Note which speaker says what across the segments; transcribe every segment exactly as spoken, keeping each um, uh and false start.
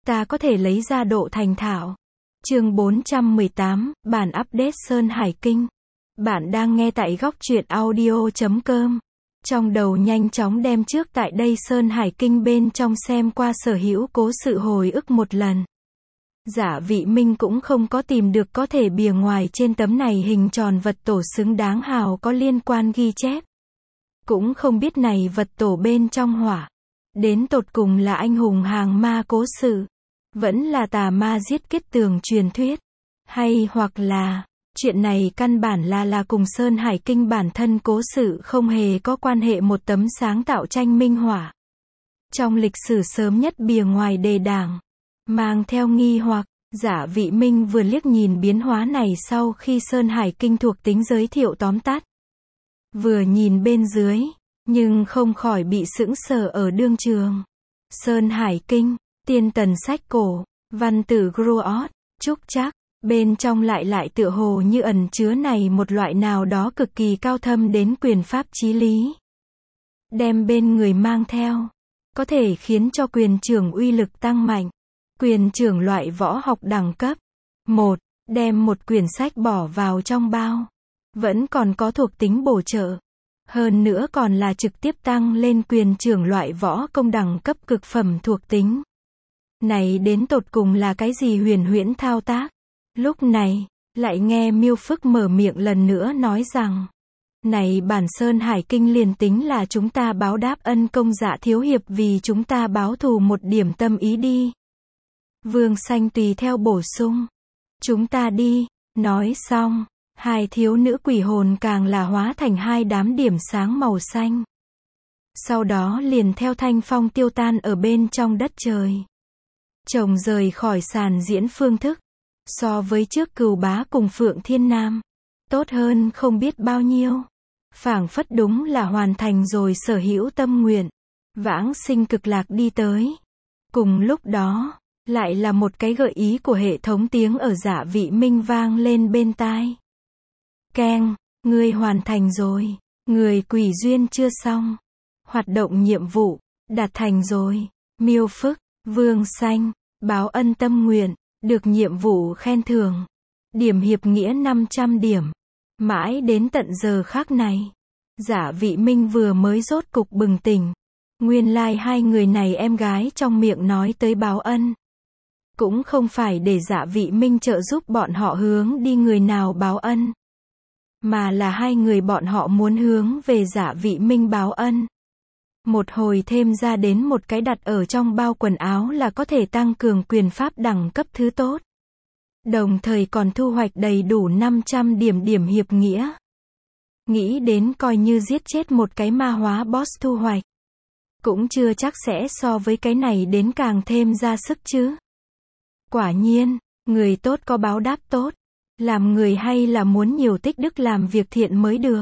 Speaker 1: ta có thể lấy ra độ thành thạo. Chương bốn trăm mười tám, bản update Sơn Hải Kinh. Bạn đang nghe tại góc truyện audio chấm com. Trong đầu nhanh chóng đem trước tại đây Sơn Hải Kinh bên trong xem qua sở hữu cố sự hồi ức một lần. Giả Vị Minh cũng không có tìm được có thể bìa ngoài trên tấm này hình tròn vật tổ xứng đáng hào có liên quan ghi chép. Cũng không biết này vật tổ bên trong hỏa. Đến tột cùng là anh hùng hàng ma cố sự. Vẫn là tà ma giết kết tường truyền thuyết. Hay hoặc là, chuyện này căn bản là là cùng Sơn Hải Kinh bản thân cố sự không hề có quan hệ một tấm sáng tạo tranh minh họa. Trong lịch sử sớm nhất bìa ngoài đề đảng, mang theo nghi hoặc, Giả Vị Minh vừa liếc nhìn biến hóa này sau khi Sơn Hải Kinh thuộc tính giới thiệu tóm tắt. Vừa nhìn bên dưới, nhưng không khỏi bị sững sờ ở đương trường. Sơn Hải Kinh, tiên tần sách cổ, văn tử Gruot, trúc chắc, bên trong lại lại tựa hồ như ẩn chứa này một loại nào đó cực kỳ cao thâm đến quyền pháp chí lý. Đem bên người mang theo, có thể khiến cho quyền trưởng uy lực tăng mạnh. Quyền trưởng loại võ học đẳng cấp. một. Đem một quyển sách bỏ vào trong bao. Vẫn còn có thuộc tính bổ trợ. Hơn nữa còn là trực tiếp tăng lên quyền trưởng loại võ công đẳng cấp cực phẩm thuộc tính. Này đến tột cùng là cái gì huyền huyễn thao tác? Lúc này, lại nghe Miêu Phức mở miệng lần nữa nói rằng, này bản Sơn Hải Kinh liền tính là chúng ta báo đáp ân công Dạ thiếu hiệp vì chúng ta báo thù một điểm tâm ý đi. Vương Xanh tùy theo bổ sung, chúng ta đi. Nói xong, hai thiếu nữ quỷ hồn càng là hóa thành hai đám điểm sáng màu xanh. Sau đó liền theo thanh phong tiêu tan ở bên trong đất trời. Chồng rời khỏi sàn diễn phương thức. So với trước Cừu Bá cùng Phượng Thiên Nam, tốt hơn không biết bao nhiêu. Phảng phất đúng là hoàn thành rồi sở hữu tâm nguyện. Vãng sinh cực lạc đi tới. Cùng lúc đó, lại là một cái gợi ý của hệ thống tiếng ở Giả Vị Minh vang lên bên tai. Keng, ngươi hoàn thành rồi. Người quỷ duyên chưa xong. Hoạt động nhiệm vụ, đạt thành rồi. Miêu Phức, Vương Xanh, báo ân tâm nguyện, được nhiệm vụ khen thưởng. Điểm hiệp nghĩa năm trăm điểm. Mãi đến tận giờ khắc này, Giả Vị Minh vừa mới rốt cục bừng tỉnh. Nguyên lai like hai người này em gái trong miệng nói tới báo ân. Cũng không phải để Giả Vị Minh trợ giúp bọn họ hướng đi người nào báo ân. Mà là hai người bọn họ muốn hướng về Giả Vị Minh báo ân. Một hồi thêm ra đến một cái đặt ở trong bao quần áo là có thể tăng cường quyền pháp đẳng cấp thứ tốt. Đồng thời còn thu hoạch đầy đủ năm trăm điểm điểm hiệp nghĩa. Nghĩ đến coi như giết chết một cái ma hóa boss thu hoạch. Cũng chưa chắc sẽ so với cái này đến càng thêm ra sức chứ. Quả nhiên, người tốt có báo đáp tốt. Làm người hay là muốn nhiều tích đức làm việc thiện mới được.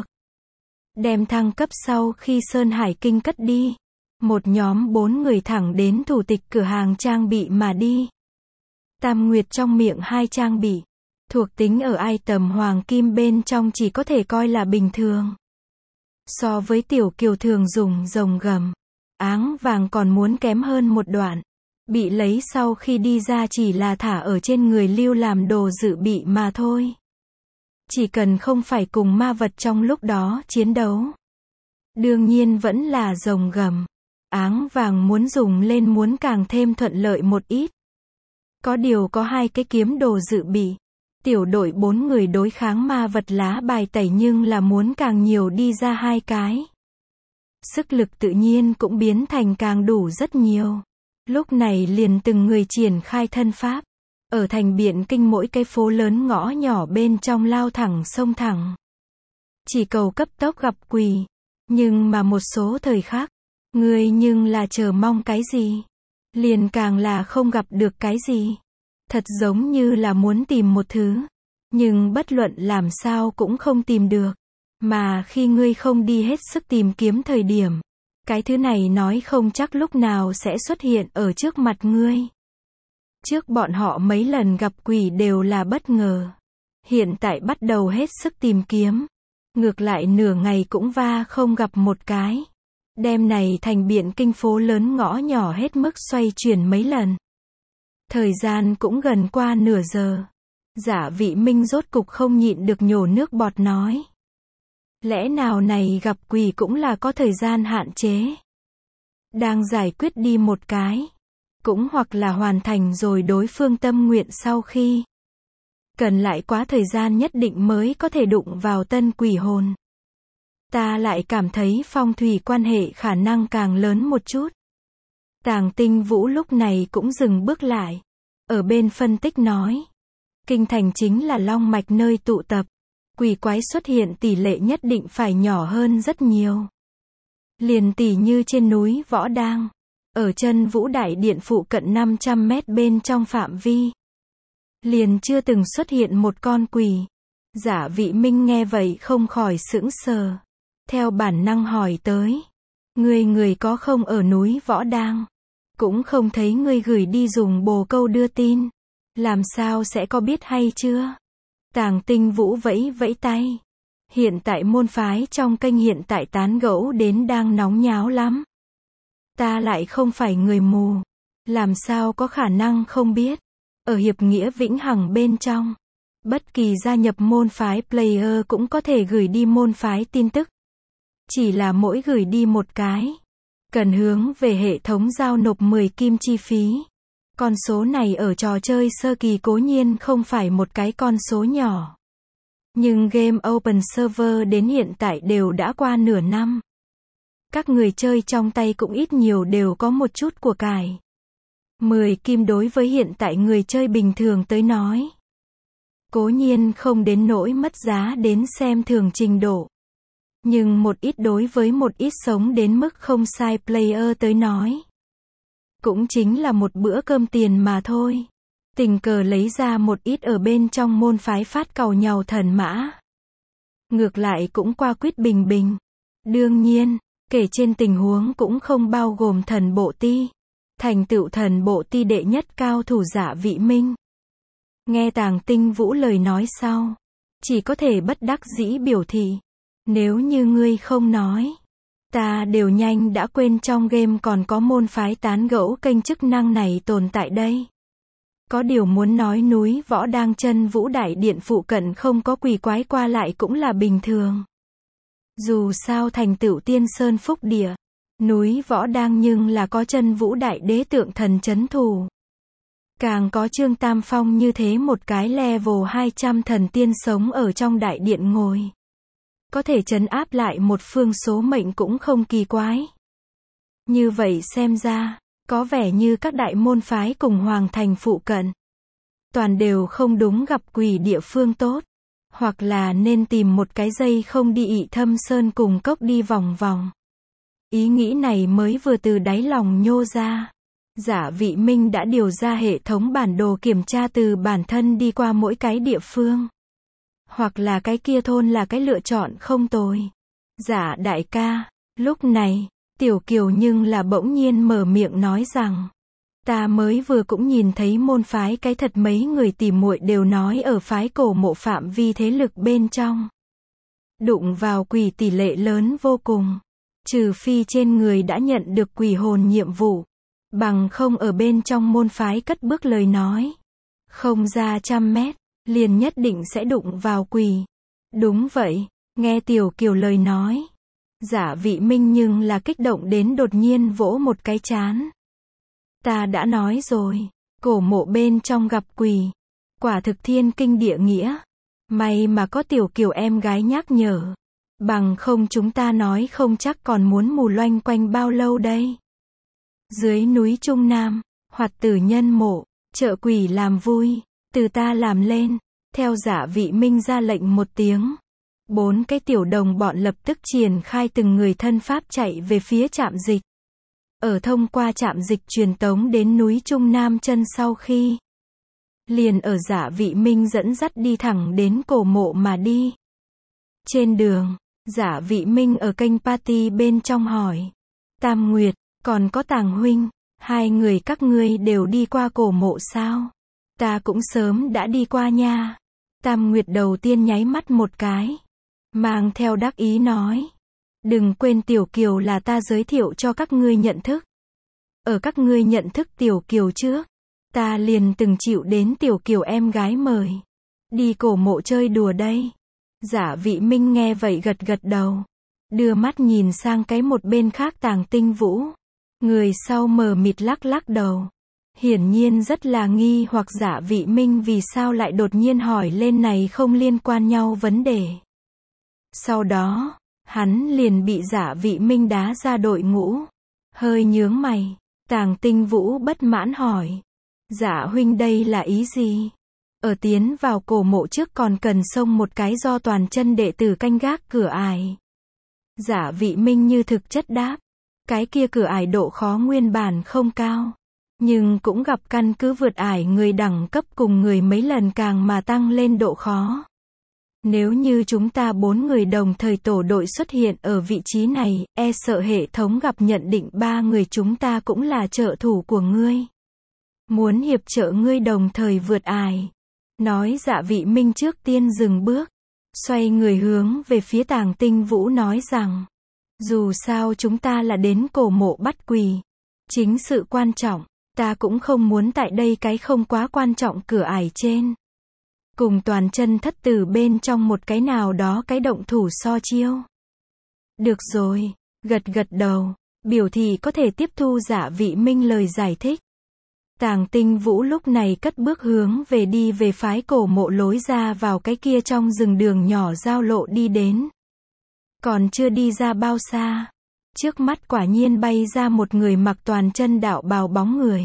Speaker 1: Đem thăng cấp sau khi Sơn Hải Kinh cất đi. Một nhóm bốn người thẳng đến thủ tịch cửa hàng trang bị mà đi. Tam Nguyệt trong miệng hai trang bị. Thuộc tính ở ai tầm hoàng kim bên trong chỉ có thể coi là bình thường. So với tiểu kiều thường dùng rồng gầm, áng vàng còn muốn kém hơn một đoạn. Bị lấy sau khi đi ra chỉ là thả ở trên người lưu làm đồ dự bị mà thôi. Chỉ cần không phải cùng ma vật trong lúc đó chiến đấu. Đương nhiên vẫn là rồng gầm. Áng vàng muốn dùng lên muốn càng thêm thuận lợi một ít. Có điều có hai cái kiếm đồ dự bị. Tiểu đội bốn người đối kháng ma vật lá bài tẩy nhưng là muốn càng nhiều đi ra hai cái. Sức lực tự nhiên cũng biến thành càng đủ rất nhiều. Lúc này liền từng người triển khai thân pháp. Ở thành Biện Kinh mỗi cái phố lớn ngõ nhỏ bên trong lao thẳng sông thẳng. Chỉ cầu cấp tốc gặp quỷ. Nhưng mà một số thời khắc, người nhưng là chờ mong cái gì. Liền càng là không gặp được cái gì. Thật giống như là muốn tìm một thứ. Nhưng bất luận làm sao cũng không tìm được. Mà khi ngươi không đi hết sức tìm kiếm thời điểm. Cái thứ này nói không chắc lúc nào sẽ xuất hiện ở trước mặt ngươi. Trước bọn họ mấy lần gặp quỷ đều là bất ngờ. Hiện tại bắt đầu hết sức tìm kiếm. Ngược lại nửa ngày cũng va không gặp một cái. Đêm này thành Biện Kinh phố lớn ngõ nhỏ hết mức xoay chuyển mấy lần. Thời gian cũng gần qua nửa giờ. Giả Vị Minh rốt cục không nhịn được nhổ nước bọt nói. Lẽ nào này gặp quỷ cũng là có thời gian hạn chế. Đang giải quyết đi một cái. Cũng hoặc là hoàn thành rồi đối phương tâm nguyện sau khi. Cần lại quá thời gian nhất định mới có thể đụng vào tân quỷ hồn. Ta lại cảm thấy phong thủy quan hệ khả năng càng lớn một chút. Tàng Tinh Vũ lúc này cũng dừng bước lại. Ở bên phân tích nói. Kinh thành chính là long mạch nơi tụ tập. Quỷ quái xuất hiện tỷ lệ nhất định phải nhỏ hơn rất nhiều. Liền tỷ như trên núi Võ Đang. Ở chân Vũ Đại Điện phụ cận năm trăm mét bên trong phạm vi. Liền chưa từng xuất hiện một con quỷ. Giả Vị Minh nghe vậy không khỏi sững sờ. Theo bản năng hỏi tới. Người người có không ở núi Võ Đang? Cũng không thấy ngươi gửi đi dùng bồ câu đưa tin. Làm sao sẽ có biết hay chưa? Tàng Tinh Vũ vẫy vẫy tay. Hiện tại môn phái trong kênh hiện tại tán gẫu đến đang nóng nháo lắm. Ta lại không phải người mù. Làm sao có khả năng không biết. Ở hiệp nghĩa vĩnh hằng bên trong. Bất kỳ gia nhập môn phái player cũng có thể gửi đi môn phái tin tức. Chỉ là mỗi gửi đi một cái. Cần hướng về hệ thống giao nộp mười kim chi phí. Con số này ở trò chơi sơ kỳ cố nhiên không phải một cái con số nhỏ. Nhưng game Open Server đến hiện tại đều đã qua nửa năm. Các người chơi trong tay cũng ít nhiều đều có một chút của cải. mười kim đối với hiện tại người chơi bình thường tới nói. Cố nhiên không đến nỗi mất giá đến xem thường trình độ. Nhưng một ít đối với một ít sống đến mức không sai player tới nói. Cũng chính là một bữa cơm tiền mà thôi. Tình cờ lấy ra một ít ở bên trong môn phái phát cầu nhàu thần mã. Ngược lại cũng qua quýt bình bình. Đương nhiên, kể trên tình huống cũng không bao gồm thần bộ ti. Thành tựu thần bộ ti đệ nhất cao thủ Giả Vị Minh. Nghe Tàng Tinh Vũ lời nói sau. Chỉ có thể bất đắc dĩ biểu thị. Nếu như ngươi không nói. Ta đều nhanh đã quên trong game còn có môn phái tán gẫu kênh chức năng này tồn tại đây. Có điều muốn nói núi Võ Đang chân Vũ Đại Điện phụ cận không có quỷ quái qua lại cũng là bình thường. Dù sao thành tựu tiên sơn phúc địa. Núi Võ Đang nhưng là có chân Vũ Đại Đế tượng thần chấn thủ. Càng có Trương Tam Phong như thế một cái level hai trăm thần tiên sống ở trong đại điện ngồi. Có thể trấn áp lại một phương số mệnh cũng không kỳ quái. Như vậy xem ra, có vẻ như các đại môn phái cùng hoàng thành phụ cận. Toàn đều không đúng gặp quỷ địa phương tốt. Hoặc là nên tìm một cái dây không đi ị thâm sơn cùng cốc đi vòng vòng. Ý nghĩ này mới vừa từ đáy lòng nhô ra. Giả Vị Minh đã điều ra hệ thống bản đồ kiểm tra từ bản thân đi qua mỗi cái địa phương. Hoặc là cái kia thôn là cái lựa chọn không tồi. Giả đại ca, lúc này, Tiểu Kiều nhưng là bỗng nhiên mở miệng nói rằng. Ta mới vừa cũng nhìn thấy môn phái cái thật mấy người tỉ muội đều nói ở phái cổ mộ phạm vi thế lực bên trong. Đụng vào quỷ tỷ lệ lớn vô cùng. Trừ phi trên người đã nhận được quỷ hồn nhiệm vụ. Bằng không ở bên trong môn phái cất bước lời nói. Không ra trăm mét, liền nhất định sẽ đụng vào quỷ. Đúng vậy, nghe Tiểu Kiều lời nói. Giả Vị Minh nhưng là kích động đến đột nhiên vỗ một cái trán. Ta đã nói rồi, cổ mộ bên trong gặp quỷ. Quả thực thiên kinh địa nghĩa. May mà có Tiểu Kiều em gái nhắc nhở. Bằng không chúng ta nói không chắc còn muốn mù loanh quanh bao lâu đây. Dưới núi Trung Nam, Hoạt Tử Nhân mộ, chợ quỷ làm vui, từ ta làm lên. Theo Giả Vị Minh ra lệnh một tiếng. Bốn cái tiểu đồng bọn lập tức triển khai từng người thân pháp chạy về phía trạm dịch. Ở thông qua trạm dịch truyền tống đến núi Trung Nam chân sau khi. Liền ở Giả Vị Minh dẫn dắt đi thẳng đến cổ mộ mà đi. Trên đường, Giả Vị Minh ở kênh party bên trong hỏi. Tam Nguyệt, còn có Tàng huynh, hai người các ngươi đều đi qua cổ mộ sao? Ta cũng sớm đã đi qua nha. Tam Nguyệt đầu tiên nháy mắt một cái. Mang theo đắc ý nói. Đừng quên Tiểu Kiều là ta giới thiệu cho các ngươi nhận thức. Ở các ngươi nhận thức Tiểu Kiều trước. Ta liền từng chịu đến tiểu kiều em gái mời. Đi cổ mộ chơi đùa đây. Dạ Vị Minh nghe vậy gật gật đầu. Đưa mắt nhìn sang cái một bên khác Tàng Tinh Vũ. Người sau mờ mịt lắc lắc đầu. Hiển nhiên rất là nghi hoặc Dạ Vị Minh vì sao lại đột nhiên hỏi lên này không liên quan nhau vấn đề. Sau đó, hắn liền bị Dạ Vị Minh đá ra đội ngũ. Hơi nhướng mày. Tàng Tinh Vũ bất mãn hỏi. Dạ huynh đây là ý gì? Ở tiến vào cổ mộ trước còn cần xông một cái do toàn chân đệ tử canh gác cửa ải. Dạ Vị Minh như thực chất đáp. Cái kia cửa ải độ khó nguyên bản không cao. Nhưng cũng gặp căn cứ vượt ải người đẳng cấp cùng người mấy lần càng mà tăng lên độ khó. Nếu như chúng ta bốn người đồng thời tổ đội xuất hiện ở vị trí này, e sợ hệ thống gặp nhận định ba người chúng ta cũng là trợ thủ của ngươi. Muốn hiệp trợ ngươi đồng thời vượt ải. Nói Dạ Vị Minh trước tiên dừng bước. Xoay người hướng về phía Tàng Tinh Vũ nói rằng. Dù sao chúng ta là đến cổ mộ bắt quỳ. Chính sự quan trọng, ta cũng không muốn tại đây cái không quá quan trọng cửa ải trên. Cùng toàn chân thất tử bên trong một cái nào đó cái động thủ so chiêu. Được rồi, gật gật đầu, biểu thị có thể tiếp thu Dạ Vị Minh lời giải thích. Tàng Tinh Vũ lúc này cất bước hướng về đi về phái cổ mộ lối ra vào cái kia trong rừng đường nhỏ giao lộ đi đến. Còn chưa đi ra bao xa, trước mắt quả nhiên bay ra một người mặc toàn chân đạo bào bóng người.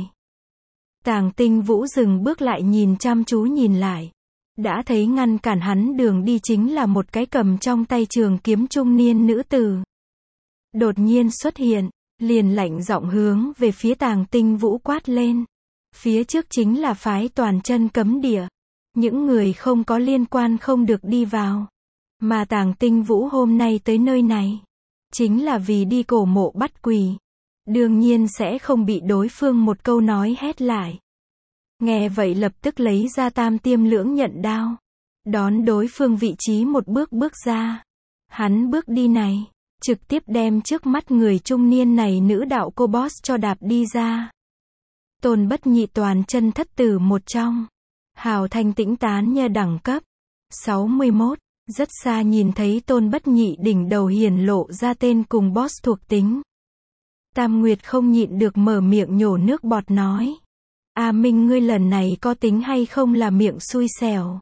Speaker 1: Tàng Tinh Vũ dừng bước lại nhìn chăm chú nhìn lại. Đã thấy ngăn cản hắn đường đi chính là một cái cầm trong tay trường kiếm trung niên nữ tử. Đột nhiên xuất hiện, liền lạnh giọng hướng về phía Tàng Tinh Vũ quát lên. Phía trước chính là phái toàn chân cấm địa. Những người không có liên quan không được đi vào. Mà Tàng Tinh Vũ hôm nay tới nơi này, chính là vì đi cổ mộ bắt quỳ. Đương nhiên sẽ không bị đối phương một câu nói hét lại. Nghe vậy lập tức lấy ra tam tiêm lưỡng nhận đao. Đón đối phương vị trí một bước bước ra. Hắn bước đi này, trực tiếp đem trước mắt người trung niên này nữ đạo cô boss cho đạp đi ra. Tôn Bất Nhị toàn chân thất tử một trong. Hào thanh tĩnh tán nha đẳng cấp. sáu mươi mốt. Rất xa nhìn thấy Tôn Bất Nhị đỉnh đầu hiển lộ ra tên cùng boss thuộc tính. Tam Nguyệt không nhịn được mở miệng nhổ nước bọt nói. A Minh ngươi lần này có tính hay không là miệng xui xẻo.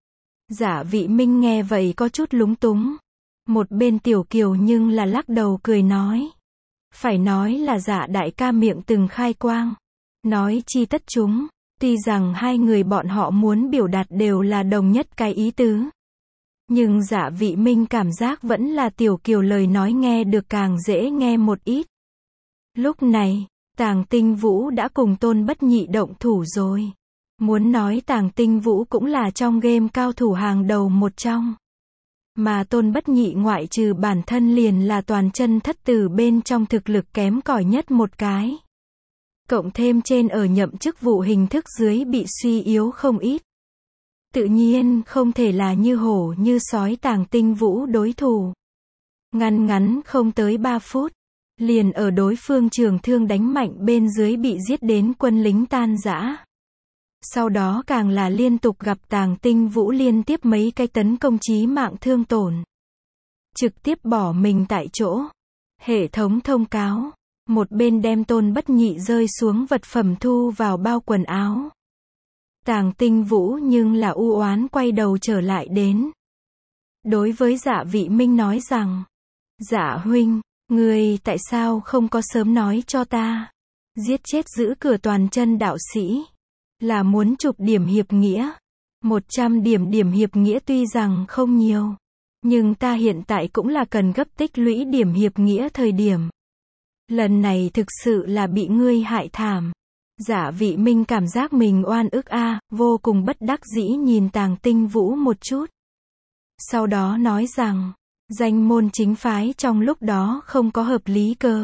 Speaker 1: Dạ Vị Minh nghe vậy có chút lúng túng. Một bên Tiểu Kiều nhưng là lắc đầu cười nói. Phải nói là Dạ đại ca miệng từng khai quang. Nói chi tất chúng, tuy rằng hai người bọn họ muốn biểu đạt đều là đồng nhất cái ý tứ. Nhưng Dạ Vị Minh cảm giác vẫn là Tiểu Kiều lời nói nghe được càng dễ nghe một ít. Lúc này, Tàng Tinh Vũ đã cùng Tôn Bất Nhị động thủ rồi. Muốn nói Tàng Tinh Vũ cũng là trong game cao thủ hàng đầu một trong. Mà Tôn Bất Nhị ngoại trừ bản thân liền là toàn chân thất tử bên trong thực lực kém cỏi nhất một cái. Cộng thêm trên ở nhậm chức vụ hình thức dưới bị suy yếu không ít. Tự nhiên không thể là như hổ như sói Tàng Tinh Vũ đối thủ. Ngăn ngắn không tới ba phút. Liền ở đối phương trường thương đánh mạnh bên dưới bị giết đến quân lính tan rã. Sau đó càng là liên tục gặp Tàng Tinh Vũ liên tiếp mấy cái tấn công chí mạng thương tổn. Trực tiếp bỏ mình tại chỗ. Hệ thống thông cáo. Một bên đem Tôn Bất Nhị rơi xuống vật phẩm thu vào bao quần áo. Tàng Tinh Vũ nhưng là u oán quay đầu trở lại đến. Đối với Dạ Vị Minh nói rằng. Dạ huynh. Ngươi tại sao không có sớm nói cho ta? Giết chết giữ cửa toàn chân đạo sĩ. Là muốn chụp điểm hiệp nghĩa. một trăm điểm điểm hiệp nghĩa tuy rằng không nhiều. Nhưng ta hiện tại cũng là cần gấp tích lũy điểm hiệp nghĩa thời điểm. Lần này thực sự là bị ngươi hại thảm. Dạ Vị Minh cảm giác mình oan ức a, à, vô cùng bất đắc dĩ nhìn Tàng Tinh Vũ một chút. Sau đó nói rằng. Danh môn chính phái trong lúc đó không có hợp lý cớ.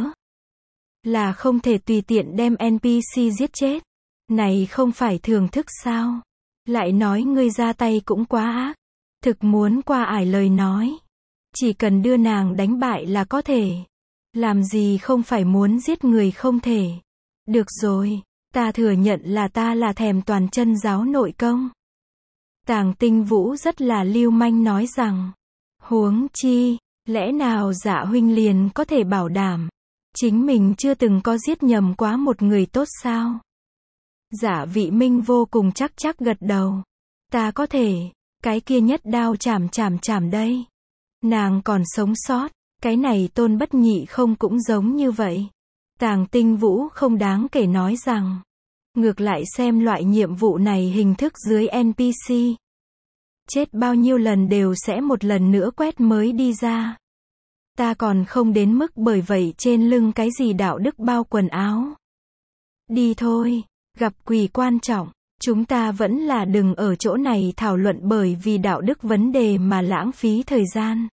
Speaker 1: Là không thể tùy tiện đem en pê xê giết chết. Này không phải thưởng thức sao? Lại nói ngươi ra tay cũng quá ác. Thực muốn qua ải lời nói. Chỉ cần đưa nàng đánh bại là có thể. Làm gì không phải muốn giết người không thể. Được rồi, Ta thừa nhận là ta là thèm toàn chân giáo nội công. Tàng Tinh Vũ rất là lưu manh nói rằng, huống chi, lẽ nào Dạ huynh liền có thể bảo đảm, chính mình chưa từng có giết nhầm quá một người tốt sao? Dạ Vị Minh vô cùng chắc chắc gật đầu. Ta có thể, cái kia nhất đao chảm chảm chảm đây. Nàng còn sống sót, cái này Tôn Bất Nhị không cũng giống như vậy. Tàng Tinh Vũ không đáng kể nói rằng, ngược lại xem loại nhiệm vụ này hình thức dưới en pê xê. Chết bao nhiêu lần đều sẽ một lần nữa quét mới đi ra. Ta còn không đến mức bởi vậy trên lưng cái gì đạo đức bao quần áo. Đi thôi, gặp quỷ quan trọng, chúng ta vẫn là đừng ở chỗ này thảo luận bởi vì đạo đức vấn đề mà lãng phí thời gian.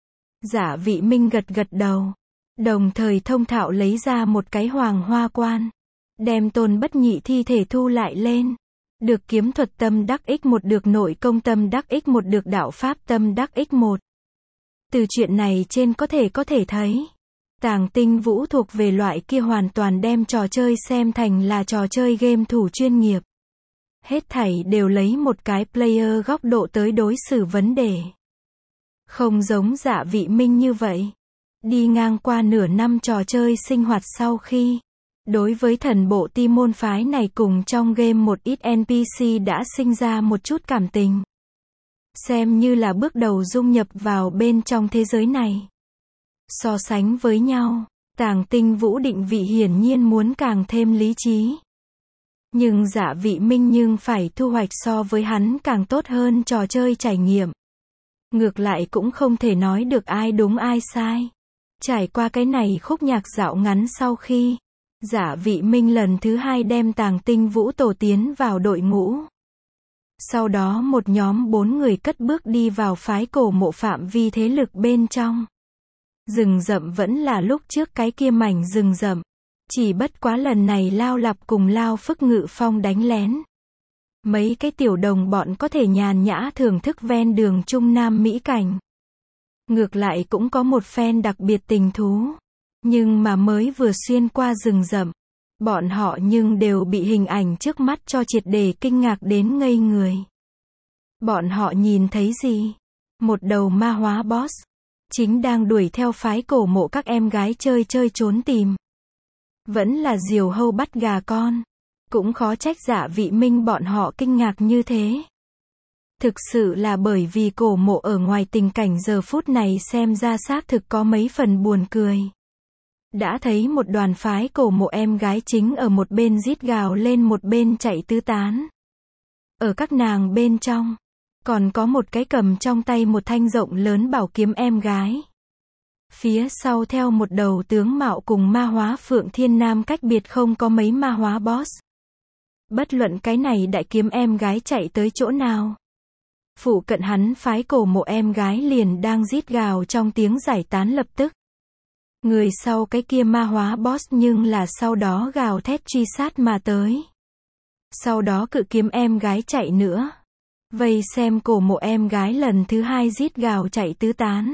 Speaker 1: Dạ Vị Minh gật gật đầu, đồng thời thông thạo lấy ra một cái hoàng hoa quan, đem Tôn Bất Nhị thi thể thu lại lên. Được kiếm thuật tâm đắc ích một, được nội công tâm đắc ích một, được đạo pháp tâm đắc ích một. Từ chuyện này trên có thể có thể thấy, Tàng Tinh Vũ thuộc về loại kia hoàn toàn đem trò chơi xem thành là trò chơi game thủ chuyên nghiệp. Hết thảy đều lấy một cái player góc độ tới đối xử vấn đề. Không giống Dạ Vị Minh như vậy. Đi ngang qua nửa năm trò chơi sinh hoạt sau khi, đối với thần bộ ti môn phái này cùng trong game một ít en pê xê đã sinh ra một chút cảm tình. Xem như là bước đầu dung nhập vào bên trong thế giới này. So sánh với nhau, Tàng Tinh Vũ định vị hiển nhiên muốn càng thêm lý trí. Nhưng Dạ Vị Minh nhưng phải thu hoạch so với hắn càng tốt hơn trò chơi trải nghiệm. Ngược lại cũng không thể nói được ai đúng ai sai. Trải qua cái này khúc nhạc dạo ngắn sau khi, Dạ Vị Minh lần thứ hai đem Tàng Tinh Vũ tổ tiến vào đội ngũ. Sau đó một nhóm bốn người cất bước đi vào phái cổ mộ phạm vi thế lực bên trong. Rừng rậm vẫn là lúc trước cái kia mảnh rừng rậm. Chỉ bất quá lần này Lao Lạp cùng Lao Phức Ngự Phong đánh lén. Mấy cái tiểu đồng bọn có thể nhàn nhã thưởng thức ven đường Trung Nam Mỹ cảnh. Ngược lại cũng có một phen đặc biệt tình thú. Nhưng mà mới vừa xuyên qua rừng rậm, bọn họ nhưng đều bị hình ảnh trước mắt cho triệt để kinh ngạc đến ngây người. Bọn họ nhìn thấy gì? Một đầu ma hóa boss, chính đang đuổi theo phái cổ mộ các em gái chơi chơi trốn tìm. Vẫn là diều hâu bắt gà con. Cũng khó trách Dạ Vị Minh bọn họ kinh ngạc như thế. Thực sự là bởi vì cổ mộ ở ngoài tình cảnh giờ phút này xem ra xác thực có mấy phần buồn cười. Đã thấy một đoàn phái cổ mộ em gái chính ở một bên rít gào lên một bên chạy tứ tán. Ở các nàng bên trong, còn có một cái cầm trong tay một thanh rộng lớn bảo kiếm em gái. Phía sau theo một đầu tướng mạo cùng ma hóa Phượng Thiên Nam cách biệt không có mấy ma hóa boss. Bất luận cái này đại kiếm em gái chạy tới chỗ nào, phụ cận hắn phái cổ mộ em gái liền đang rít gào trong tiếng giải tán lập tức. Người sau cái kia ma hóa boss nhưng là sau đó gào thét truy sát mà tới. Sau đó cự kiếm em gái chạy nữa. Vây xem cổ mộ em gái lần thứ hai rít gào chạy tứ tán.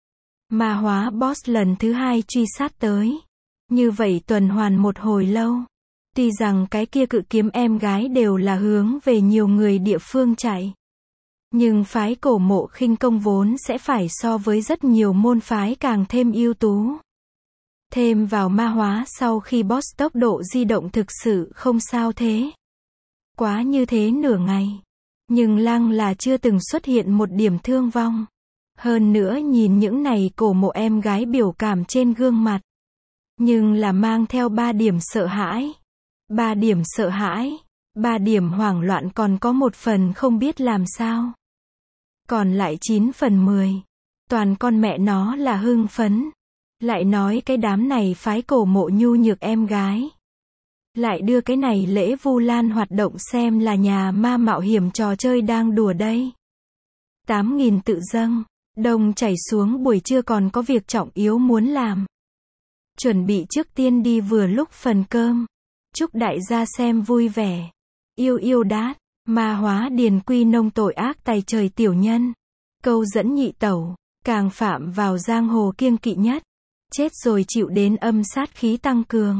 Speaker 1: Ma hóa boss lần thứ hai truy sát tới. Như vậy tuần hoàn một hồi lâu. Tuy rằng cái kia cự kiếm em gái đều là hướng về nhiều người địa phương chạy. Nhưng phái cổ mộ khinh công vốn sẽ phải so với rất nhiều môn phái càng thêm ưu tú. Thêm vào ma hóa sau khi boss tốc độ di động thực sự không sao thế. Quá như thế nửa ngày. Nhưng lăng là chưa từng xuất hiện một điểm thương vong. Hơn nữa nhìn những này cổ mộ em gái biểu cảm trên gương mặt. Nhưng là mang theo ba điểm sợ hãi. Ba điểm sợ hãi. Ba điểm hoảng loạn còn có một phần không biết làm sao. Còn lại chín phần mười. Toàn con mẹ nó là hưng phấn. Lại nói cái đám này phái cổ mộ nhu nhược em gái. Lại đưa cái này lễ Vu Lan hoạt động xem là nhà ma mạo hiểm trò chơi đang đùa đây. tám nghìn tự dâng. Đông chảy xuống buổi trưa còn có việc trọng yếu muốn làm. Chuẩn bị trước tiên đi vừa lúc phần cơm. Chúc đại gia xem vui vẻ. Yêu yêu đát. Ma hóa điền quy nông tội ác tày trời tiểu nhân. Câu dẫn nhị tẩu. Càng phạm vào giang hồ kiêng kỵ nhất. Chết rồi chịu đến âm sát khí tăng cường.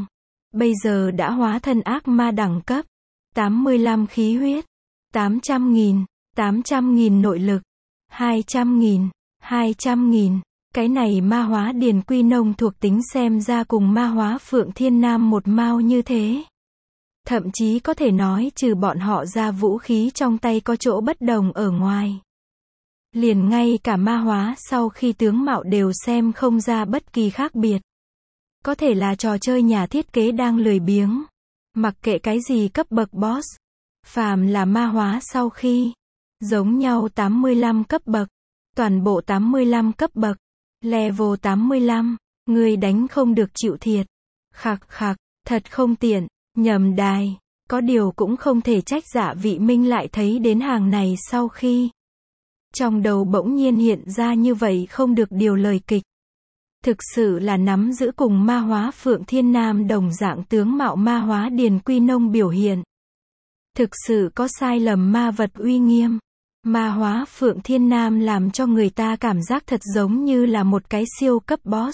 Speaker 1: Bây giờ đã hóa thân ác ma đẳng cấp. tám mươi lăm khí huyết. tám trăm nghìn. tám trăm nghìn nội lực. hai trăm nghìn. hai trăm nghìn. Cái này ma hóa Điền Quy Nông thuộc tính xem ra cùng ma hóa Phượng Thiên Nam một mao như thế. Thậm chí có thể nói trừ bọn họ ra vũ khí trong tay có chỗ bất đồng ở ngoài. Liền ngay cả ma hóa sau khi tướng mạo đều xem không ra bất kỳ khác biệt. Có thể là trò chơi nhà thiết kế đang lười biếng. Mặc kệ cái gì cấp bậc boss. Phàm là ma hóa sau khi. Giống nhau tám mươi lăm cấp bậc. Toàn bộ tám mươi lăm cấp bậc. Level tám mươi lăm. Người đánh không được chịu thiệt. Khạc khạc, thật không tiện. Nhầm đài. Có điều cũng không thể trách Dạ Vị Minh lại thấy đến hàng này sau khi. Trong đầu bỗng nhiên hiện ra như vậy không được điều lời kịch. Thực sự là nắm giữ cùng ma hóa Phượng Thiên Nam đồng dạng tướng mạo ma hóa Điền Quy Nông biểu hiện. Thực sự có sai lầm ma vật uy nghiêm. Ma hóa Phượng Thiên Nam làm cho người ta cảm giác thật giống như là một cái siêu cấp boss.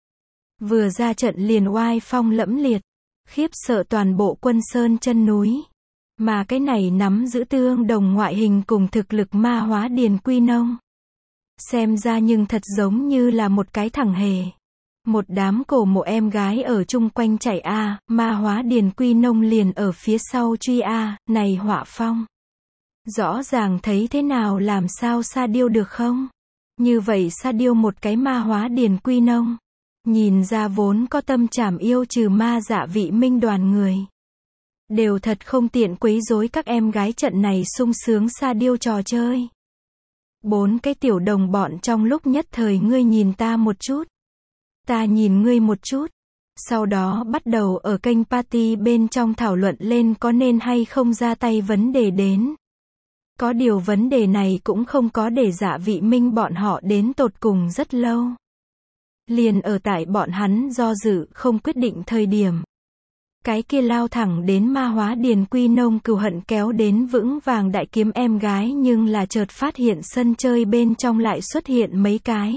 Speaker 1: Vừa ra trận liền oai phong lẫm liệt. Khiếp sợ toàn bộ quân sơn chân núi. Mà cái này nắm giữ tương đồng ngoại hình cùng thực lực ma hóa Điền Quy Nông. Xem ra nhưng thật giống như là một cái thằng hề. Một đám cổ mộ em gái ở chung quanh chạy a, ma hóa Điền Quy Nông liền ở phía sau truy a, này họa phong. Rõ ràng thấy thế nào làm sao sa điêu được không? Như vậy sa điêu một cái ma hóa Điền Quy Nông. Nhìn ra vốn có tâm trảm yêu trừ ma Dạ Vị Minh đoàn người. Đều thật không tiện quấy rối các em gái trận này sung sướng sa điêu trò chơi. Bốn cái tiểu đồng bọn trong lúc nhất thời ngươi nhìn ta một chút. Ta nhìn ngươi một chút. Sau đó bắt đầu ở kênh party bên trong thảo luận lên có nên hay không ra tay vấn đề đến. Có điều vấn đề này cũng không có để Dạ Vị Minh bọn họ đến tột cùng rất lâu. Liền ở tại bọn hắn do dự không quyết định thời điểm. Cái kia lao thẳng đến ma hóa Điền Quy Nông cừu hận kéo đến vững vàng đại kiếm em gái nhưng là chợt phát hiện sân chơi bên trong lại xuất hiện mấy cái.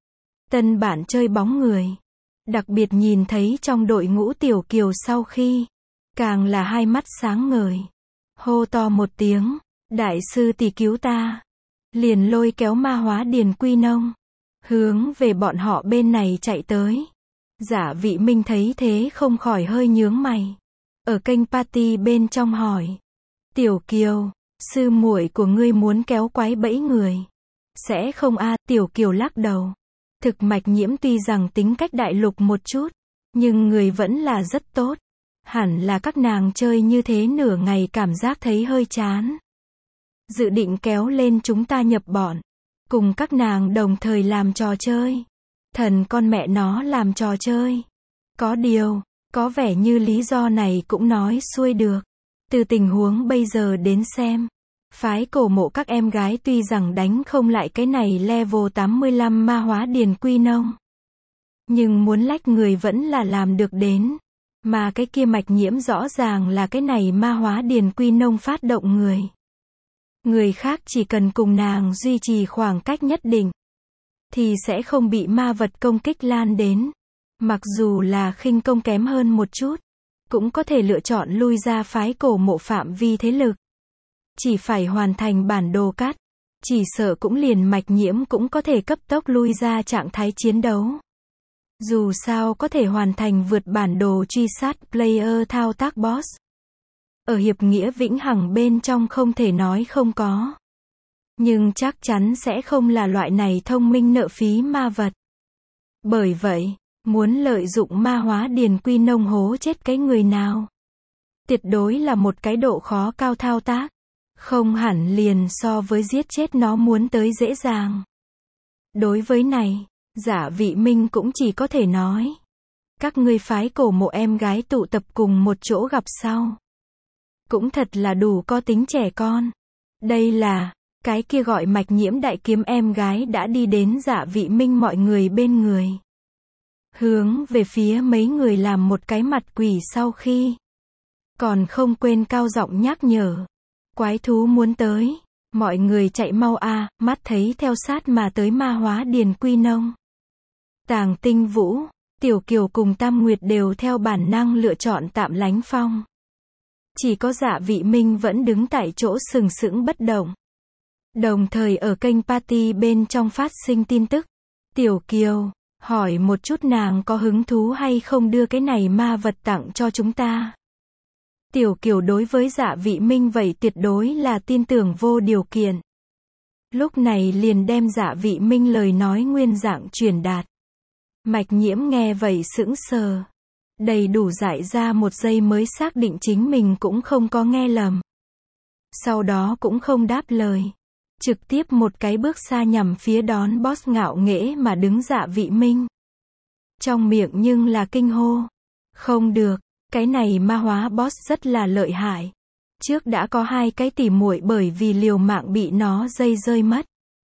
Speaker 1: Tân bản chơi bóng người. Đặc biệt nhìn thấy trong đội ngũ Tiểu Kiều sau khi. Càng là hai mắt sáng ngời. Hô to một tiếng. Đại sư tỷ cứu ta. Liền lôi kéo ma hóa Điền Quy Nông. Hướng về bọn họ bên này chạy tới. Dạ Vị Minh thấy thế không khỏi hơi nhướng mày. Ở kênh party bên trong hỏi. Tiểu Kiều, sư muội của ngươi muốn kéo quái bẫy người. Sẽ không a, Tiểu Kiều lắc đầu. Thực Mạch Nhiễm tuy rằng tính cách đại lục một chút. Nhưng người vẫn là rất tốt. Hẳn là các nàng chơi như thế nửa ngày cảm giác thấy hơi chán. Dự định kéo lên chúng ta nhập bọn. Cùng các nàng đồng thời làm trò chơi. Thần con mẹ nó làm trò chơi. Có điều, có vẻ như lý do này cũng nói xuôi được. Từ tình huống bây giờ đến xem. Phái cổ mộ các em gái tuy rằng đánh không lại cái này level tám mươi lăm ma hóa Điền Quy Nông. Nhưng muốn lách người vẫn là làm được đến. Mà cái kia Mạch Nhiễm rõ ràng là cái này ma hóa Điền Quy Nông phát động người. Người khác chỉ cần cùng nàng duy trì khoảng cách nhất định. Thì sẽ không bị ma vật công kích lan đến. Mặc dù là khinh công kém hơn một chút. Cũng có thể lựa chọn lui ra phái cổ mộ phạm vi thế lực. Chỉ phải hoàn thành bản đồ cắt. Chỉ sợ cũng liền Mạch Nhiễm cũng có thể cấp tốc lui ra trạng thái chiến đấu. Dù sao có thể hoàn thành vượt bản đồ truy sát player thao tác boss. Ở hiệp nghĩa vĩnh hằng bên trong không thể nói không có. Nhưng chắc chắn sẽ không là loại này thông minh nợ phí ma vật. Bởi vậy, muốn lợi dụng ma hóa Điền Quy Nông hố chết cái người nào. Tuyệt đối là một cái độ khó cao thao tác. Không hẳn liền so với giết chết nó muốn tới dễ dàng. Đối với này, Dạ Vị Minh cũng chỉ có thể nói. Các ngươi phái cổ mộ em gái tụ tập cùng một chỗ gặp sau. Cũng thật là đủ có tính trẻ con. Đây là, cái kia gọi Mạch Nhiễm đại kiếm em gái đã đi đến Dạ Vị Minh mọi người bên người. Hướng về phía mấy người làm một cái mặt quỷ sau khi. Còn không quên cao giọng nhắc nhở. Quái thú muốn tới. Mọi người chạy mau a, mắt thấy theo sát mà tới ma hóa Điền Quy Nông. Tàng Tinh Vũ, Tiểu Kiều cùng Tam Nguyệt đều theo bản năng lựa chọn tạm lánh phong. Chỉ có Dạ Vị Minh vẫn đứng tại chỗ sừng sững bất động. Đồng thời ở kênh party bên trong phát sinh tin tức. Tiểu Kiều, hỏi một chút nàng có hứng thú hay không đưa cái này ma vật tặng cho chúng ta. Tiểu Kiều đối với Dạ Vị Minh vậy tuyệt đối là tin tưởng vô điều kiện. Lúc này liền đem Dạ Vị Minh lời nói nguyên dạng truyền đạt. Mạch Nhiễm nghe vậy sững sờ. Đầy đủ dại ra một giây mới xác định chính mình cũng không có nghe lầm. Sau đó cũng không đáp lời. Trực tiếp một cái bước xa nhằm phía đón boss ngạo nghễ mà đứng Dạ Vị Minh. Trong miệng nhưng là kinh hô. Không được, cái này ma hóa boss rất là lợi hại. Trước đã có hai cái tỉ muội bởi vì liều mạng bị nó dây rơi mất.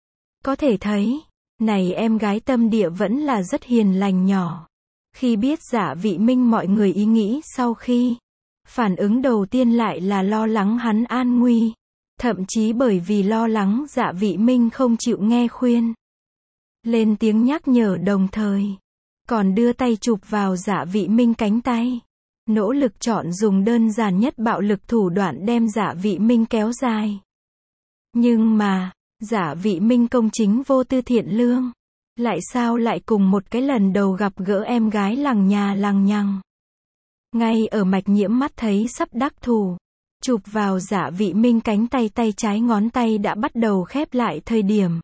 Speaker 1: Có thể thấy, này em gái tâm địa vẫn là rất hiền lành nhỏ. Khi biết Dạ Vị Minh mọi người ý nghĩ sau khi, phản ứng đầu tiên lại là lo lắng hắn an nguy. Thậm chí bởi vì lo lắng Dạ Vị Minh không chịu nghe khuyên. Lên tiếng nhắc nhở đồng thời. Còn đưa tay chụp vào Dạ Vị Minh cánh tay. Nỗ lực chọn dùng đơn giản nhất bạo lực thủ đoạn đem Dạ Vị Minh kéo dài. Nhưng mà, Dạ Vị Minh công chính vô tư thiện lương. Lại sao lại cùng một cái lần đầu gặp gỡ em gái lằng nhà lằng nhằng. Ngay ở Mạch Nhiễm mắt thấy sắp đắc thủ. Chụp vào Dạ Vị Minh cánh tay tay trái ngón tay đã bắt đầu khép lại thời điểm.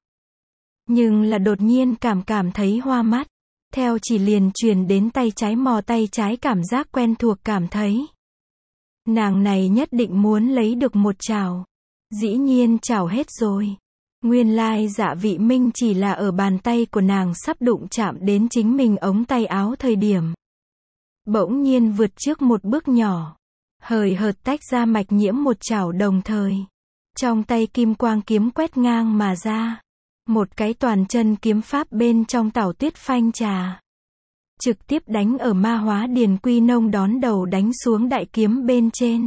Speaker 1: Nhưng là đột nhiên cảm cảm thấy hoa mắt. Theo chỉ liền truyền đến tay trái mò tay trái cảm giác quen thuộc cảm thấy. Nàng này nhất định muốn lấy được một chảo. Dĩ nhiên chảo hết rồi. Nguyên lai Dạ Vị Minh chỉ là ở bàn tay của nàng sắp đụng chạm đến chính mình ống tay áo thời điểm. Bỗng nhiên vượt trước một bước nhỏ. Hời hợt tách ra Mạch Nhiễm một chảo đồng thời. Trong tay kim quang kiếm quét ngang mà ra. Một cái toàn chân kiếm pháp bên trong Tảo Tuyết phanh trà. Trực tiếp đánh ở ma hóa Điền Quy Nông đón đầu đánh xuống đại kiếm bên trên.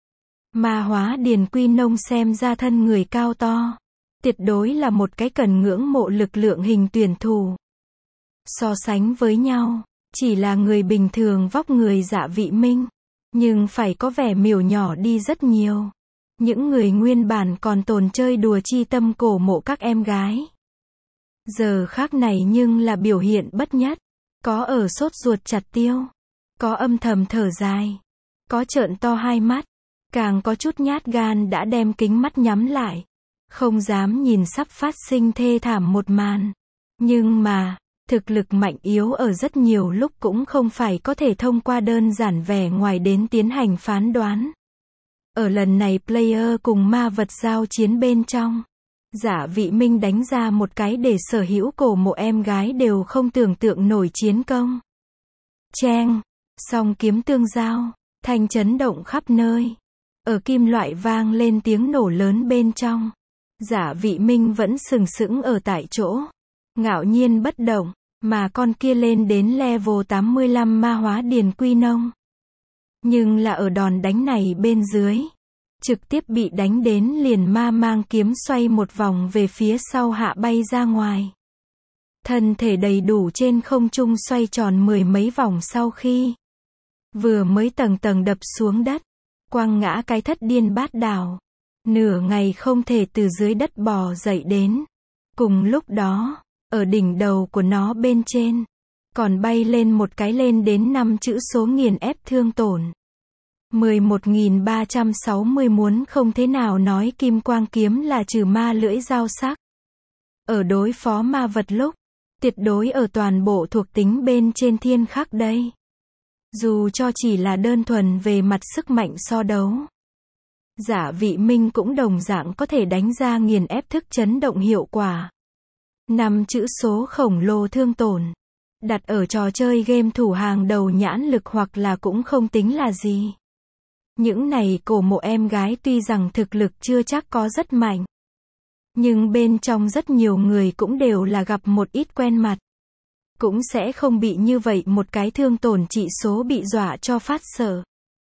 Speaker 1: Ma hóa Điền Quy Nông xem ra thân người cao to. Tuyệt đối là một cái cần ngưỡng mộ lực lượng hình tuyển thủ. So sánh với nhau, chỉ là người bình thường vóc người Dạ Vị Minh. Nhưng phải có vẻ miểu nhỏ đi rất nhiều. Những người nguyên bản còn tồn chơi đùa chi tâm cổ mộ các em gái. Giờ khác này nhưng là biểu hiện bất nhất. Có ở sốt ruột chặt tiêu. Có âm thầm thở dài. Có trợn to hai mắt. Càng có chút nhát gan đã đem kính mắt nhắm lại. Không dám nhìn sắp phát sinh thê thảm một màn. Nhưng mà, thực lực mạnh yếu ở rất nhiều lúc cũng không phải có thể thông qua đơn giản vẻ ngoài đến tiến hành phán đoán. Ở lần này player cùng ma vật giao chiến bên trong, Dạ Vị Minh đánh ra một cái để sở hữu cổ mộ em gái đều không tưởng tượng nổi chiến công. Cheng, song kiếm tương giao, thanh chấn động khắp nơi. Ở kim loại vang lên tiếng nổ lớn bên trong. Dạ Vị Minh vẫn sừng sững ở tại chỗ. Ngạo nhiên bất động, mà con kia lên đến level tám mươi lăm ma hóa Điền Quy Nông. Nhưng là ở đòn đánh này bên dưới. Trực tiếp bị đánh đến liền ma mang kiếm xoay một vòng về phía sau hạ bay ra ngoài. Thân thể đầy đủ trên không trung xoay tròn mười mấy vòng sau khi. Vừa mới tầng tầng đập xuống đất. Quăng ngã cái thất điên bát đảo. Nửa ngày không thể từ dưới đất bò dậy đến. Cùng lúc đó, ở đỉnh đầu của nó bên trên, còn bay lên một cái lên đến năm chữ số nghiền ép thương tổn. mười một nghìn ba trăm sáu mươi muốn không thế nào nói kim quang kiếm là trừ ma lưỡi dao sắc. Ở đối phó ma vật lúc, tuyệt đối ở toàn bộ thuộc tính bên trên thiên khắc đây. Dù cho chỉ là đơn thuần về mặt sức mạnh so đấu. Dạ Vị Minh cũng đồng dạng có thể đánh ra nghiền ép thức chấn động hiệu quả. Năm chữ số khổng lồ thương tổn. Đặt ở trò chơi game thủ hàng đầu nhãn lực hoặc là cũng không tính là gì. Những này cổ mộ em gái tuy rằng thực lực chưa chắc có rất mạnh. Nhưng bên trong rất nhiều người cũng đều là gặp một ít quen mặt. Cũng sẽ không bị như vậy một cái thương tổn trị số bị dọa cho phát sợ.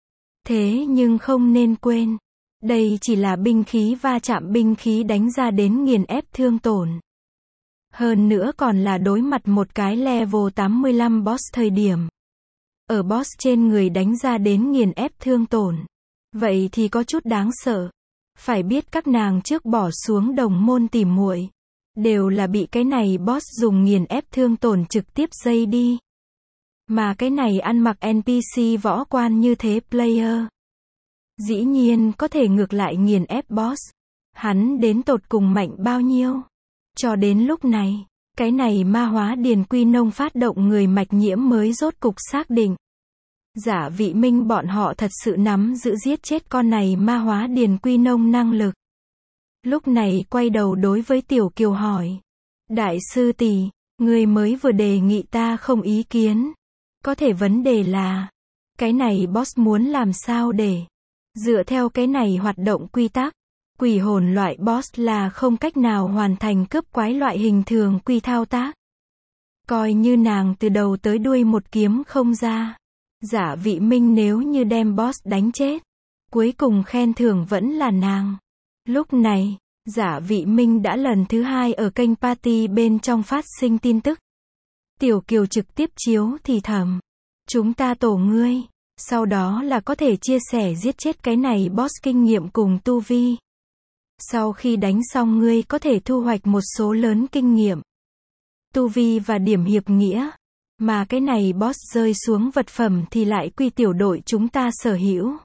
Speaker 1: Thế nhưng không nên quên. Đây chỉ là binh khí va chạm binh khí đánh ra đến nghiền ép thương tổn. Hơn nữa còn là đối mặt một cái level tám mươi lăm boss thời điểm. Ở boss trên người đánh ra đến nghiền ép thương tổn. Vậy thì có chút đáng sợ. Phải biết các nàng trước bỏ xuống đồng môn tỉ muội, đều là bị cái này boss dùng nghiền ép thương tổn trực tiếp dây đi. Mà cái này ăn mặc en pê xê võ quan như thế player, dĩ nhiên có thể ngược lại nghiền ép boss. Hắn đến tột cùng mạnh bao nhiêu? Cho đến lúc này, cái này ma hóa Điền Quy Nông phát động người mạch nhiễm mới rốt cục xác định. Giả Vị Minh bọn họ thật sự nắm giữ giết chết con này ma hóa Điền Quy Nông năng lực. Lúc này quay đầu đối với Tiểu Kiều hỏi. Đại sư tỷ, người mới vừa đề nghị ta không ý kiến. Có thể vấn đề là, cái này boss muốn làm sao để dựa theo cái này hoạt động quy tắc, quỷ hồn loại boss là không cách nào hoàn thành cướp quái loại hình thường quy thao tác. Coi như nàng từ đầu tới đuôi một kiếm không ra. Giả Vị Minh nếu như đem boss đánh chết, cuối cùng khen thưởng vẫn là nàng. Lúc này, Giả Vị Minh đã lần thứ hai ở kênh party bên trong phát sinh tin tức. Tiểu Kiều trực tiếp chiếu thì thầm. Chúng ta tổ ngươi, sau đó là có thể chia sẻ giết chết cái này boss kinh nghiệm cùng tu vi. Sau khi đánh xong ngươi có thể thu hoạch một số lớn kinh nghiệm, tu vi và điểm hiệp nghĩa. Mà cái này boss rơi xuống vật phẩm thì lại quy tiểu đội chúng ta sở hữu.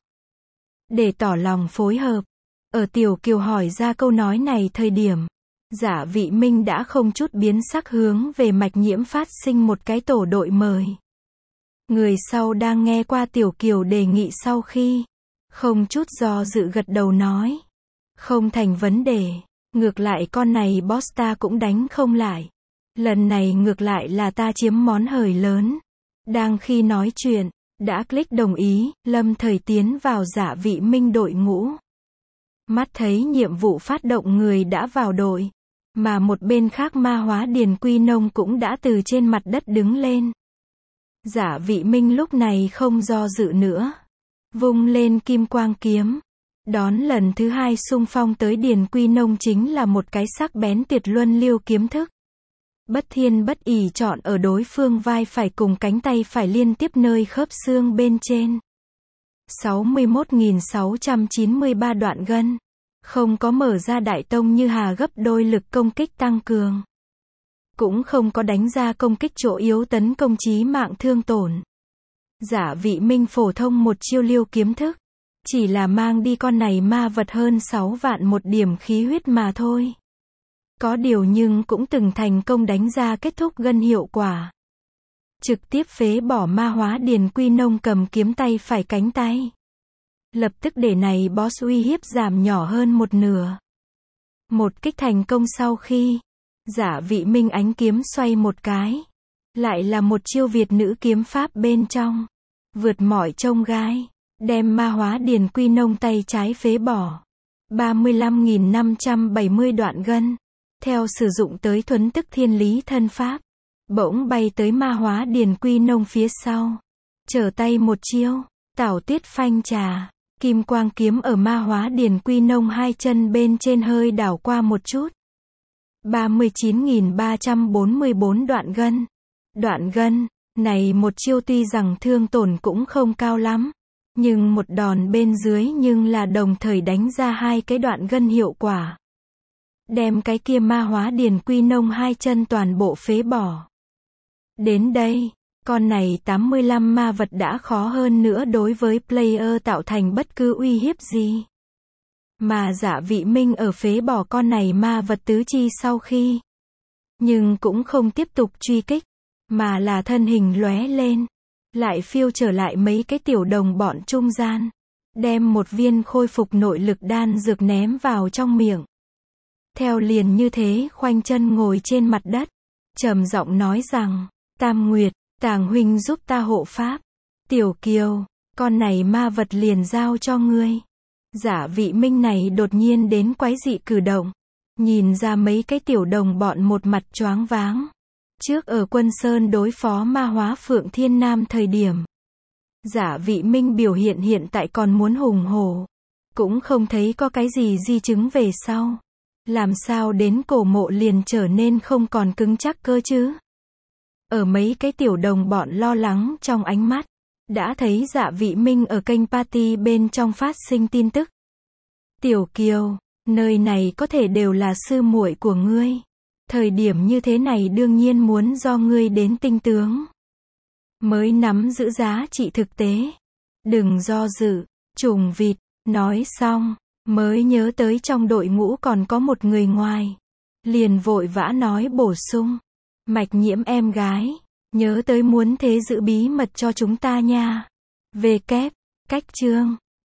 Speaker 1: Để tỏ lòng phối hợp, ở Tiểu Kiều hỏi ra câu nói này thời điểm, Giả Vị Minh đã không chút biến sắc hướng về mạch nhiễm phát sinh một cái tổ đội mời. Người sau đang nghe qua Tiểu Kiều đề nghị sau khi, không chút do dự gật đầu nói. Không thành vấn đề, ngược lại con này boss ta cũng đánh không lại. Lần này ngược lại là ta chiếm món hời lớn. Đang khi nói chuyện, đã click đồng ý, lâm thời tiến vào Giả Vị Minh đội ngũ. Mắt thấy nhiệm vụ phát động người đã vào đội, mà một bên khác ma hóa Điền Quy Nông cũng đã từ trên mặt đất đứng lên. Giả Vị Minh lúc này không do dự nữa, vung lên kim quang kiếm, đón lần thứ hai xung phong tới Điền Quy Nông chính là một cái sắc bén tuyệt luân liêu kiếm thức. Bất thiên bất ỷ chọn ở đối phương vai phải cùng cánh tay phải liên tiếp nơi khớp xương bên trên. sáu mươi mốt nghìn sáu trăm chín mươi ba đoạn gân. Không có mở ra đại tông như hà gấp đôi lực công kích tăng cường. Cũng không có đánh ra công kích chỗ yếu tấn công chí mạng thương tổn. Giả Vị Minh phổ thông một chiêu liêu kiếm thức. Chỉ là mang đi con này ma vật hơn sáu vạn một điểm khí huyết mà thôi. Có điều nhưng cũng từng thành công đánh ra kết thúc gân hiệu quả. Trực tiếp phế bỏ ma hóa Điền Quy Nông cầm kiếm tay phải cánh tay. Lập tức để này boss uy hiếp giảm nhỏ hơn một nửa. Một kích thành công sau khi, Giả Vị Minh ánh kiếm xoay một cái. Lại là một chiêu Việt nữ kiếm pháp bên trong. Vượt mọi chông gai, đem ma hóa Điền Quy Nông tay trái phế bỏ. ba mươi lăm nghìn năm trăm bảy mươi đoạn gân. Theo sử dụng tới thuấn tức thiên lý thân pháp, bỗng bay tới ma hóa Điền Quy Nông phía sau. Trở tay một chiêu, tảo tuyết phanh trà, kim quang kiếm ở ma hóa Điền Quy Nông hai chân bên trên hơi đảo qua một chút. ba mươi chín nghìn ba trăm bốn mươi bốn đoạn gân. Đoạn gân, này một chiêu tuy rằng thương tổn cũng không cao lắm, nhưng một đòn bên dưới nhưng là đồng thời đánh ra hai cái đoạn gân hiệu quả. Đem cái kia ma hóa Điền Quy Nông hai chân toàn bộ phế bỏ. Đến đây, con này tám mươi lăm ma vật đã khó hơn nữa đối với player tạo thành bất cứ uy hiếp gì. Mà Giả Vị Minh ở phế bỏ con này ma vật tứ chi sau khi, nhưng cũng không tiếp tục truy kích, mà là thân hình lóe lên, lại phiêu trở lại mấy cái tiểu đồng bọn trung gian, đem một viên khôi phục nội lực đan dược ném vào trong miệng. Theo liền như thế khoanh chân ngồi trên mặt đất, trầm giọng nói rằng, Tam Nguyệt, Tàng huynh giúp ta hộ pháp. Tiểu Kiều, con này ma vật liền giao cho ngươi. Giả Vị Minh này đột nhiên đến quái dị cử động, nhìn ra mấy cái tiểu đồng bọn một mặt choáng váng. Trước ở Quân Sơn đối phó ma hóa Phượng Thiên Nam thời điểm, Giả Vị Minh biểu hiện hiện tại còn muốn hùng hổ, cũng không thấy có cái gì di chứng về sau. Làm sao đến cổ mộ liền trở nên không còn cứng chắc cơ chứ? Ở mấy cái tiểu đồng bọn lo lắng trong ánh mắt, đã thấy Dạ Vị Minh ở kênh party bên trong phát sinh tin tức. Tiểu Kiều, nơi này có thể đều là sư muội của ngươi. Thời điểm như thế này đương nhiên muốn do ngươi đến tinh tướng. Mới nắm giữ giá trị thực tế. Đừng do dự, trùng vịt, nói xong, mới nhớ tới trong đội ngũ còn có một người ngoài. Liền vội vã nói bổ sung. Mạch Nhiễm em gái, nhớ tới muốn thế giữ bí mật cho chúng ta nha. Về kép, cách chương.